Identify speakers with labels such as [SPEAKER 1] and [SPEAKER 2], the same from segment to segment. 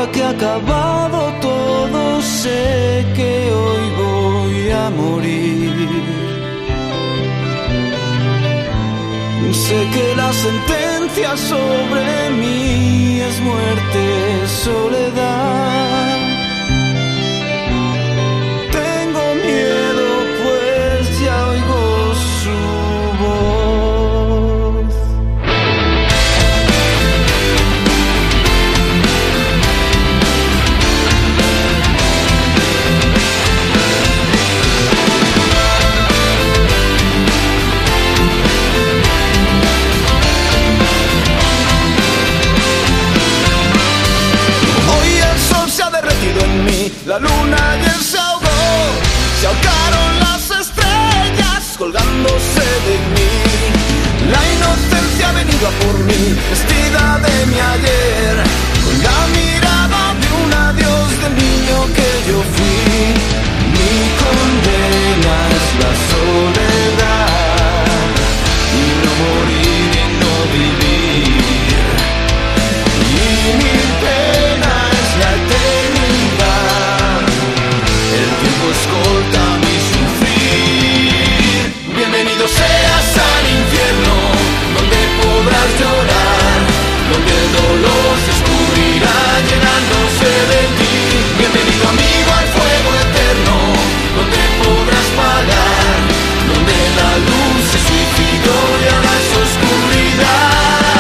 [SPEAKER 1] que ha acabado todo, sé que hoy voy a morir. Sé que la sentencia sobre mí es muerte, soledad. Tengo miedo, pues ya oigo su voz. La luna ayer se ahogó, se ahogaron las estrellas colgándose de mí. La inocencia ha venido a por mí, vestida de mi ayer, con la mirada de un adiós del niño que yo fui. Mi condena es la soledad, y no morir y no vivir. Y mi pena es la eternidad, el tiempo escolta mi sufrir. Bienvenido seas al infierno, donde podrás llorar, donde el dolor se escurrirá llenándose de ti. Bienvenido amigo al fuego eterno, donde podrás pagar, donde la luz se suicidó y ahora es oscuridad.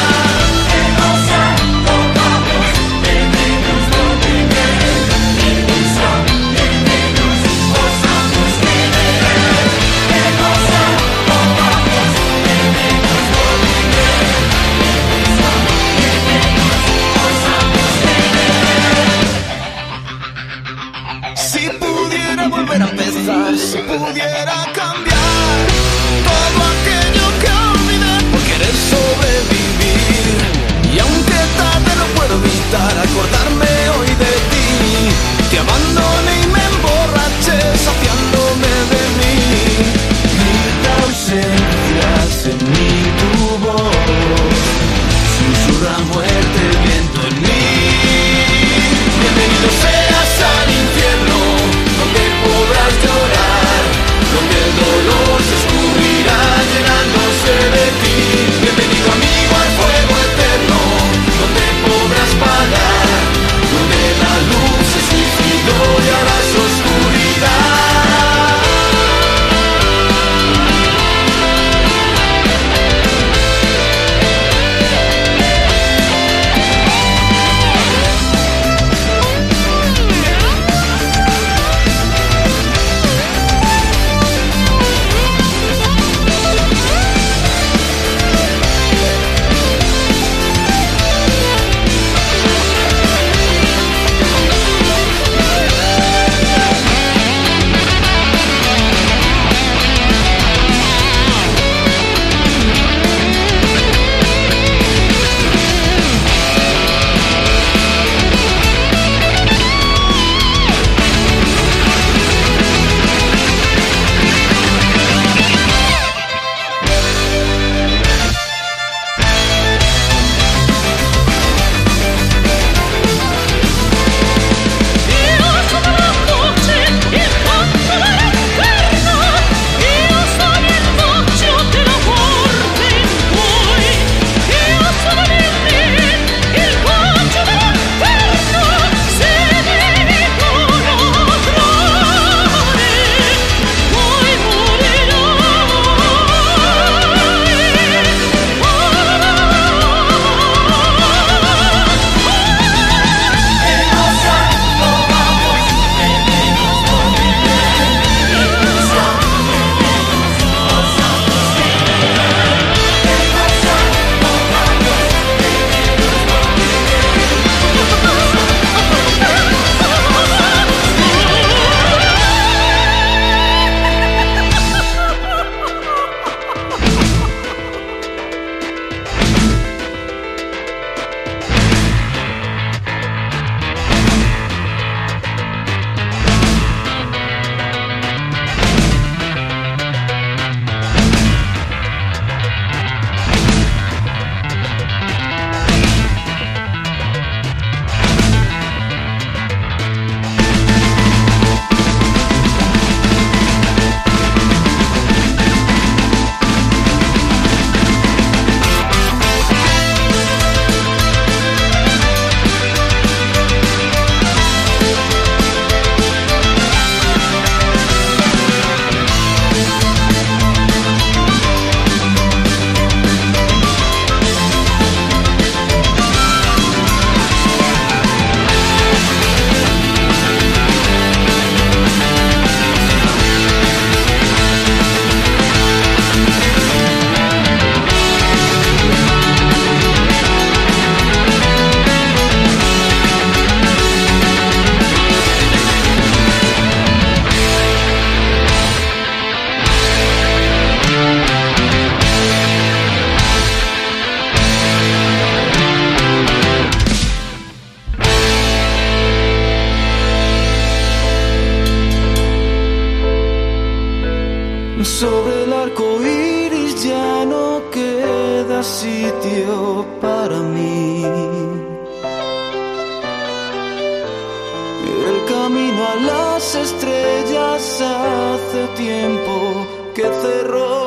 [SPEAKER 1] Si pudiera cambiar todo aquello que olvidé por querer sobrevivir, y aunque tarde no puedo evitar acordarme hoy de ti. Te abandoné y me emborraché saciándome de mí. Mil ausencias en mí, tu voz susurra muerte el viento en mí. Bienvenido seas al infierno, donde podrás llorar, donde el dolor se escurrirá llenándose de ti. Bienvenido amigo al fuego eterno, donde podrás pagar, donde la luz se suicidó y ahora es oscuridad. estrellas hace tiempo que cerró.